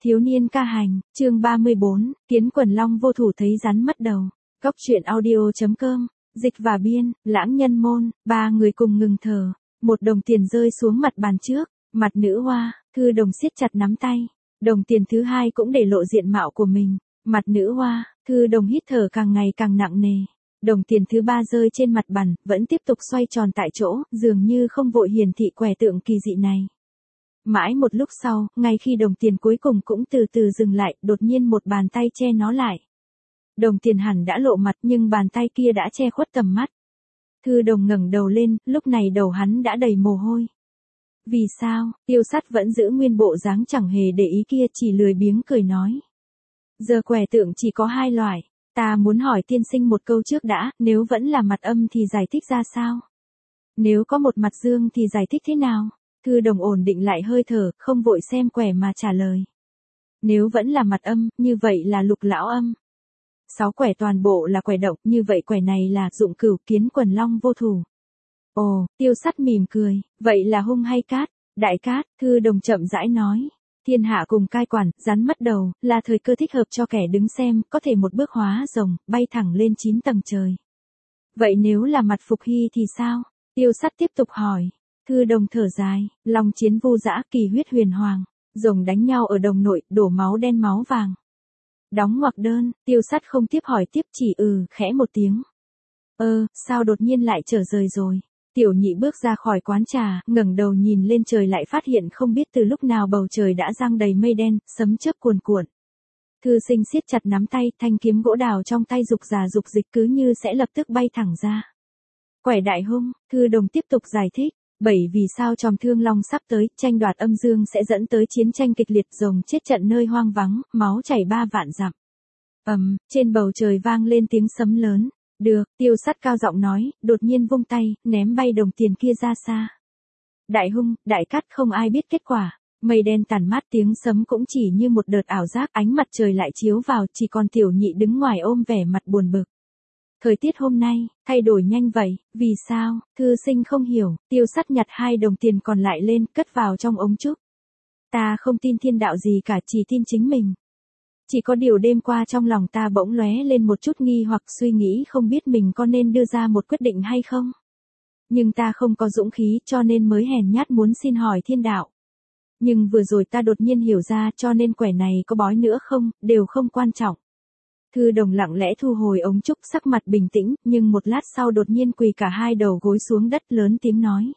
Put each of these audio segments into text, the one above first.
Thiếu niên ca hành, chương 34, Kiến quần long vô thủ thấy rắn mất đầu. Góc truyện audio.com, dịch và biên, Lãng Nhân Môn, ba người cùng ngừng thở. Một đồng tiền rơi xuống mặt bàn trước, mặt nữ hoa, Thư Đồng siết chặt nắm tay. Đồng tiền thứ hai cũng để lộ diện mạo của mình, mặt nữ hoa, Thư Đồng hít thở càng ngày càng nặng nề. Đồng tiền thứ ba rơi trên mặt bàn, vẫn tiếp tục xoay tròn tại chỗ, dường như không vội hiển thị quẻ tượng kỳ dị này. Mãi một lúc sau, ngay khi đồng tiền cuối cùng cũng từ từ dừng lại, đột nhiên một bàn tay che nó lại. Đồng tiền hẳn đã lộ mặt nhưng bàn tay kia đã che khuất tầm mắt. Thư Đồng ngẩng đầu lên, lúc này đầu hắn đã đầy mồ hôi. Vì sao? Tiêu Sắt vẫn giữ nguyên bộ dáng chẳng hề để ý kia, chỉ lười biếng cười nói. Giờ quẻ tượng chỉ có hai loại, ta muốn hỏi tiên sinh một câu trước đã, nếu vẫn là mặt âm thì giải thích ra sao? Nếu có một mặt dương thì giải thích thế nào? Thư Đồng ổn định lại hơi thở, không vội xem quẻ mà trả lời. Nếu vẫn là mặt âm, như vậy là Lục lão âm. 6 quẻ toàn bộ là quẻ độc, như vậy quẻ này là Dụng Cửu, Kiến quần long vô thủ. Ồ, Tiêu Sắt mỉm cười, vậy là hung hay cát? Đại cát, Thư Đồng chậm rãi nói. Thiên hạ cùng cai quản, rắn mất đầu, là thời cơ thích hợp cho kẻ đứng xem, có thể một bước hóa rồng, bay thẳng lên 9 tầng trời. Vậy nếu là mặt Phục Hy thì sao? Tiêu Sắt tiếp tục hỏi. Thư Đồng thở dài, long chiến vô dã, kỳ huyết huyền hoàng, rồng đánh nhau ở đồng nội, đổ máu đen máu vàng. Đóng ngoặc đơn, Tiêu Sắt không tiếp hỏi tiếp, chỉ khẽ một tiếng. Sao đột nhiên lại trở rời rồi? Tiểu Nhị bước ra khỏi quán trà, ngẩng đầu nhìn lên trời lại phát hiện không biết từ lúc nào bầu trời đã giăng đầy mây đen, sấm chớp cuồn cuộn. Thư Sinh siết chặt nắm tay, thanh kiếm gỗ đào trong tay dục giả dục dịch cứ như sẽ lập tức bay thẳng ra. Quẻ đại hung, Thư Đồng tiếp tục giải thích. Bởi vì sao Tròm Thương Long sắp tới, tranh đoạt âm dương sẽ dẫn tới chiến tranh kịch liệt, rồng chết trận nơi hoang vắng, máu chảy 3 vạn dặm. Trên bầu trời vang lên tiếng sấm lớn. Được, Tiêu Sắt cao giọng nói, đột nhiên vung tay, ném bay đồng tiền kia ra xa. Đại hung, đại cát, không ai biết kết quả. Mây đen tàn mát, tiếng sấm cũng chỉ như một đợt ảo giác, ánh mặt trời lại chiếu vào, chỉ còn Tiểu Nhị đứng ngoài ôm vẻ mặt buồn bực. Thời tiết hôm nay, thay đổi nhanh vậy, vì sao? Thư Sinh không hiểu, Tiêu Sắt nhặt 2 đồng tiền còn lại lên, cất vào trong ống trúc. Ta không tin thiên đạo gì cả, chỉ tin chính mình. Chỉ có điều đêm qua trong lòng ta bỗng lóe lên một chút nghi hoặc, suy nghĩ không biết mình có nên đưa ra một quyết định hay không. Nhưng ta không có dũng khí cho nên mới hèn nhát muốn xin hỏi thiên đạo. Nhưng vừa rồi ta đột nhiên hiểu ra, cho nên quẻ này có bói nữa không, đều không quan trọng. Thư Đồng lặng lẽ thu hồi ống trúc, sắc mặt bình tĩnh, nhưng một lát sau đột nhiên quỳ cả 2 đầu gối xuống đất, lớn tiếng nói.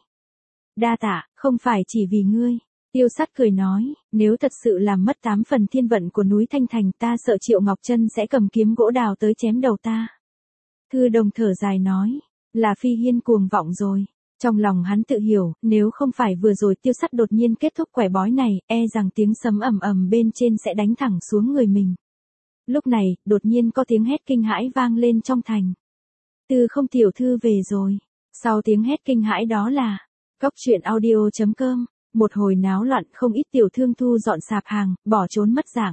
Đa tạ, không phải chỉ vì ngươi. Tiêu Sắt cười nói, nếu thật sự làm mất 8 phần thiên vận của núi Thanh Thành, ta sợ Triệu Ngọc Trân sẽ cầm kiếm gỗ đào tới chém đầu ta. Thư Đồng thở dài nói, là Phi Hiên cuồng vọng rồi. Trong lòng hắn tự hiểu, nếu không phải vừa rồi Tiêu Sắt đột nhiên kết thúc quẻ bói này, e rằng tiếng sấm ầm ầm bên trên sẽ đánh thẳng xuống người mình. Lúc này, đột nhiên có tiếng hét kinh hãi vang lên trong thành. Tư Không tiểu thư về rồi. Sau tiếng hét kinh hãi đó là Góc truyện audio.com. Một hồi náo loạn, không ít tiểu thương thu dọn sạp hàng, bỏ trốn mất dạng.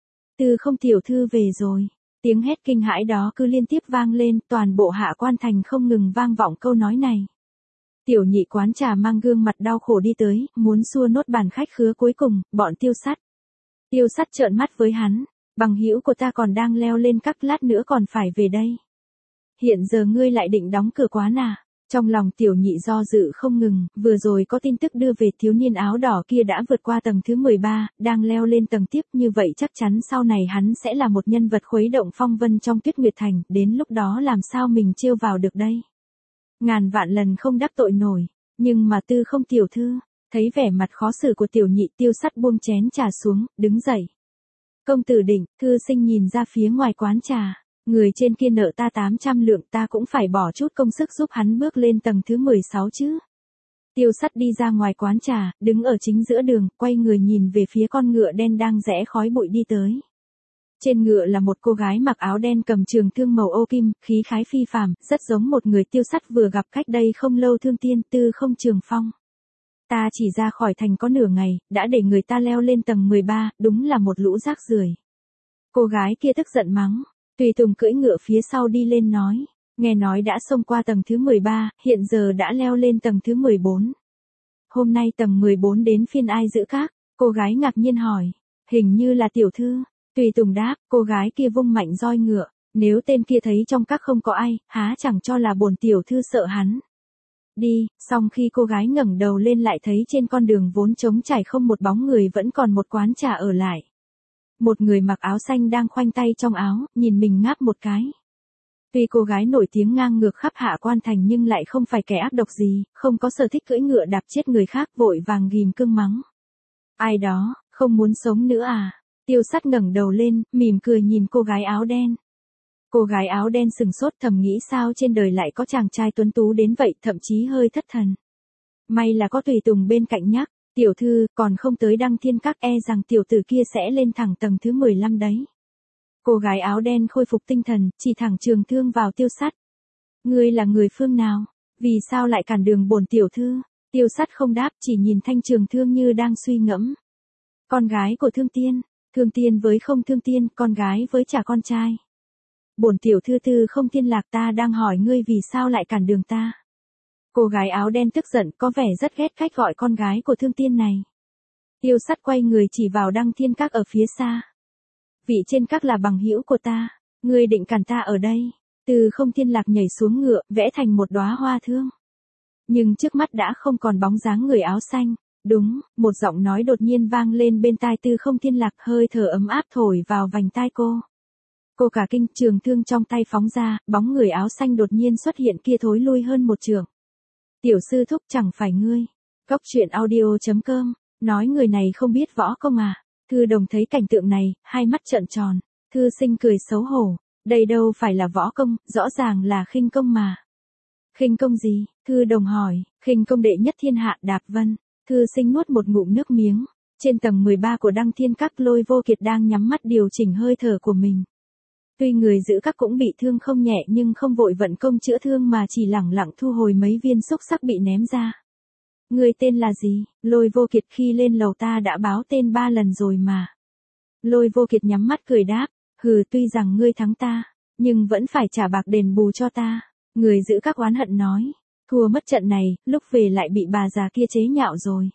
Tư Không tiểu thư về rồi. Tiếng hét kinh hãi đó cứ liên tiếp vang lên, toàn bộ Hạ Quan thành không ngừng vang vọng câu nói này. Tiểu Nhị quán trà mang gương mặt đau khổ đi tới, muốn xua nốt bàn khách khứa cuối cùng, bọn Tiêu Sắt. Tiêu Sắt trợn mắt với hắn. Bằng hữu của ta còn đang leo lên các, lát nữa còn phải về đây. Hiện giờ ngươi lại định đóng cửa quán à? Trong lòng Tiểu Nhị do dự không ngừng, vừa rồi có tin tức đưa về thiếu niên áo đỏ kia đã vượt qua tầng thứ 13, đang leo lên tầng tiếp, như vậy chắc chắn sau này hắn sẽ là một nhân vật khuấy động phong vân trong Tuyết Nguyệt Thành, đến lúc đó làm sao mình trêu vào được đây? Ngàn vạn lần không đắc tội nổi, nhưng mà Tư Không tiểu thư, thấy vẻ mặt khó xử của Tiểu Nhị, Tiêu Sắt buông chén trà xuống, đứng dậy. Công tử Định, Thư Sinh nhìn ra phía ngoài quán trà, người trên kia nợ ta 800 lượng, ta cũng phải bỏ chút công sức giúp hắn bước lên tầng thứ 16 chứ. Tiêu Sắt đi ra ngoài quán trà, đứng ở chính giữa đường, quay người nhìn về phía con ngựa đen đang rẽ khói bụi đi tới. Trên ngựa là một cô gái mặc áo đen cầm trường thương màu ô kim, khí khái phi phàm, rất giống một người Tiêu Sắt vừa gặp cách đây không lâu, Thương Tiên, Tư Không Trường Phong. Ta chỉ ra khỏi thành có nửa ngày, đã để người ta leo lên tầng 13, đúng là một lũ rác rưởi. Cô gái kia tức giận mắng, Tùy Tùng cưỡi ngựa phía sau đi lên nói, nghe nói đã xông qua tầng thứ 13, hiện giờ đã leo lên tầng thứ 14. Hôm nay tầng 14 đến phiên ai giữ các? Cô gái ngạc nhiên hỏi, Hình như là tiểu thư. Tùy Tùng đáp, cô gái kia vung mạnh roi ngựa, nếu tên kia thấy trong các không có ai, há chẳng cho là bổn tiểu thư sợ hắn. Đi, xong khi cô gái ngẩng đầu lên lại thấy trên con đường vốn trống trải không một bóng người vẫn còn một quán trà ở lại. Một người mặc áo xanh đang khoanh tay trong áo, nhìn mình ngáp một cái. Tuy cô gái nổi tiếng ngang ngược khắp Hạ Quan Thành nhưng lại không phải kẻ ác độc gì, không có sở thích cưỡi ngựa đạp chết người khác, vội vàng ghim cương mắng. Ai đó, không muốn sống nữa à? Tiêu Sắt ngẩng đầu lên, mỉm cười nhìn cô gái áo đen. Cô gái áo đen sừng sốt thầm nghĩ sao trên đời lại có chàng trai tuấn tú đến vậy, thậm chí hơi thất thần. May là có Tùy Tùng bên cạnh nhắc, tiểu thư, còn không tới Đăng Thiên Các e rằng tiểu tử kia sẽ lên thẳng tầng thứ 15 đấy. Cô gái áo đen khôi phục tinh thần, chỉ thẳng trường thương vào Tiêu Sắt. Ngươi là người phương nào? Vì sao lại cản đường bổn tiểu thư? Tiêu Sắt không đáp, chỉ nhìn thanh trường thương như đang suy ngẫm. Con gái của Thương Tiên, Thương Tiên với Không Thương Tiên, con gái với chả con trai. Bổn tiểu thư Tư Không Thiên Lạc, ta đang hỏi ngươi vì sao lại cản đường ta. Cô gái áo đen tức giận, có vẻ rất ghét cách gọi con gái của Thương Tiên này. Tiêu Sắt quay người chỉ vào Đăng Thiên Các ở phía xa. Vị trên các là bằng hữu của ta, ngươi định cản ta ở đây. Tư Không Thiên Lạc nhảy xuống ngựa, vẽ thành một đóa hoa thương. Nhưng trước mắt đã không còn bóng dáng người áo xanh. Đúng, một giọng nói đột nhiên vang lên bên tai Tư Không Thiên Lạc, hơi thở ấm áp thổi vào vành tai cô. Cô cả kinh, trường thương trong tay phóng ra, bóng người áo xanh đột nhiên xuất hiện kia thối lui hơn một trượng. Tiểu sư thúc, chẳng phải ngươi. Cốc truyện audio.com, nói người này không biết võ công à. Thư Đồng thấy cảnh tượng này, hai mắt trợn tròn. Thư Sinh cười xấu hổ, đây đâu phải là võ công, rõ ràng là khinh công mà. Khinh công gì? Thư Đồng hỏi. Khinh công đệ nhất thiên hạ, Đạp Vân. Thư Sinh nuốt một ngụm nước miếng. Trên tầng 13 của Đăng Thiên Các, Lôi Vô Kiệt đang nhắm mắt điều chỉnh hơi thở của mình. Tuy người giữ các cũng bị thương không nhẹ nhưng không vội vận công chữa thương mà chỉ lẳng lặng thu hồi mấy viên xúc sắc bị ném ra. Người tên là gì? Lôi Vô Kiệt, khi lên lầu ta đã báo tên 3 lần rồi mà. Lôi Vô Kiệt nhắm mắt cười đáp, hừ, tuy rằng ngươi thắng ta, nhưng vẫn phải trả bạc đền bù cho ta. Người giữ các oán hận nói, thua mất trận này, lúc về lại bị bà già kia chế nhạo rồi.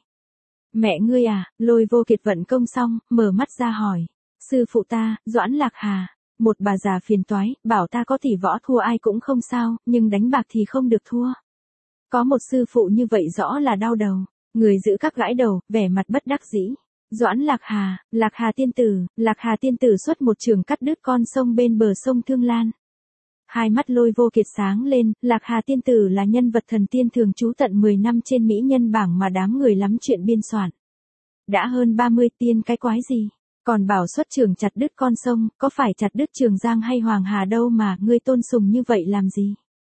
Mẹ ngươi à? Lôi Vô Kiệt vận công xong, mở mắt ra hỏi. Sư phụ ta, Doãn Lạc Hà. Một bà già phiền toái, bảo ta có tỷ võ thua ai cũng không sao, nhưng đánh bạc thì không được thua. Có một sư phụ như vậy rõ là đau đầu. Người giữ các gãi đầu, vẻ mặt bất đắc dĩ. Doãn Lạc Hà Lạc Hà tiên tử xuất một trường cắt đứt con sông bên bờ sông Thương Lan. Hai mắt Lôi Vô Kiệt sáng lên, Lạc Hà tiên tử là nhân vật thần tiên thường trú tận 10 năm trên mỹ nhân bảng mà đám người lắm chuyện biên soạn. Đã hơn 30 tiên cái quái gì? Còn bảo xuất trường chặt đứt con sông, có phải chặt đứt Trường Giang hay Hoàng Hà đâu mà ngươi tôn sùng như vậy làm gì?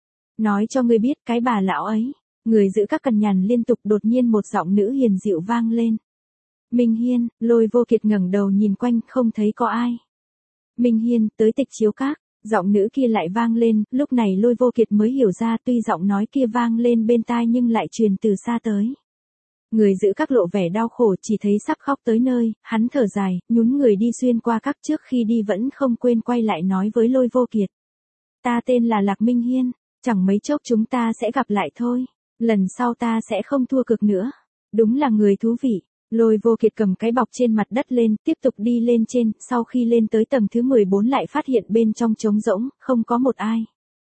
Nói cho ngươi biết cái bà lão ấy. Người giữ các cằn nhằn liên tục, đột nhiên một giọng nữ hiền dịu vang lên. Minh Hiên. Lôi Vô Kiệt ngẩng đầu nhìn quanh, không thấy có ai. Minh Hiên, tới Tịch Chiếu Các. Giọng nữ kia lại vang lên, lúc này Lôi Vô Kiệt mới hiểu ra tuy giọng nói kia vang lên bên tai nhưng lại truyền từ xa tới. Người giữ các lộ vẻ đau khổ, chỉ thấy sắp khóc tới nơi, hắn thở dài, nhún người đi xuyên qua các, trước khi đi vẫn không quên quay lại nói với Lôi Vô Kiệt. Ta tên là Lạc Minh Hiên, chẳng mấy chốc chúng ta sẽ gặp lại thôi, lần sau ta sẽ không thua cực nữa. Đúng là người thú vị. Lôi Vô Kiệt cầm cái bọc trên mặt đất lên, tiếp tục đi lên trên, sau khi lên tới tầng thứ 14 lại phát hiện bên trong trống rỗng, không có một ai.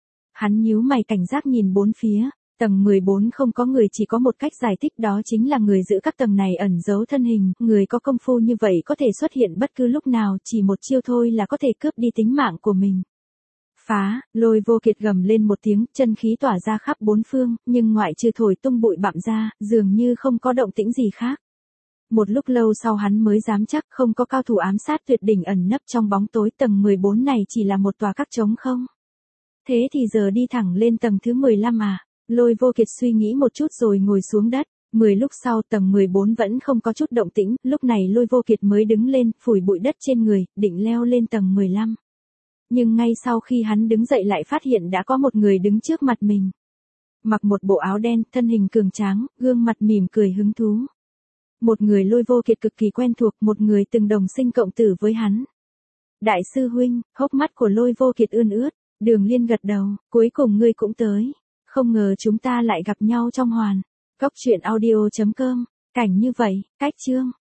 Hắn nhíu mày cảnh giác nhìn bốn phía. Tầng 14 không có người, chỉ có một cách giải thích, đó chính là người giữ các tầng này ẩn giấu thân hình, người có công phu như vậy có thể xuất hiện bất cứ lúc nào, chỉ một chiêu thôi là có thể cướp đi tính mạng của mình. Phá, Lôi Vô Kiệt gầm lên một tiếng, chân khí tỏa ra khắp bốn phương, nhưng ngoại trừ thổi tung bụi bặm ra, dường như không có động tĩnh gì khác. Một lúc lâu sau hắn mới dám chắc không có cao thủ ám sát tuyệt đỉnh ẩn nấp trong bóng tối, tầng 14 này chỉ là một tòa các trống không. Thế thì giờ đi thẳng lên tầng thứ 15 à? Lôi Vô Kiệt suy nghĩ một chút rồi ngồi xuống đất. 10 lúc sau tầng 14 vẫn không có chút động tĩnh, lúc này Lôi Vô Kiệt mới đứng lên, phủi bụi đất trên người, định leo lên tầng 15. Nhưng ngay sau khi hắn đứng dậy lại phát hiện đã có một người đứng trước mặt mình. Mặc một bộ áo đen, thân hình cường tráng, gương mặt mỉm cười hứng thú. Một người Lôi Vô Kiệt cực kỳ quen thuộc, một người từng đồng sinh cộng tử với hắn. Đại sư huynh. Hốc mắt của Lôi Vô Kiệt ươn ướt. Đường Liên gật đầu, cuối cùng ngươi cũng tới. Không ngờ chúng ta lại gặp nhau trong hoàn. Cốc truyện audio.com, cảnh như vậy, cách chương.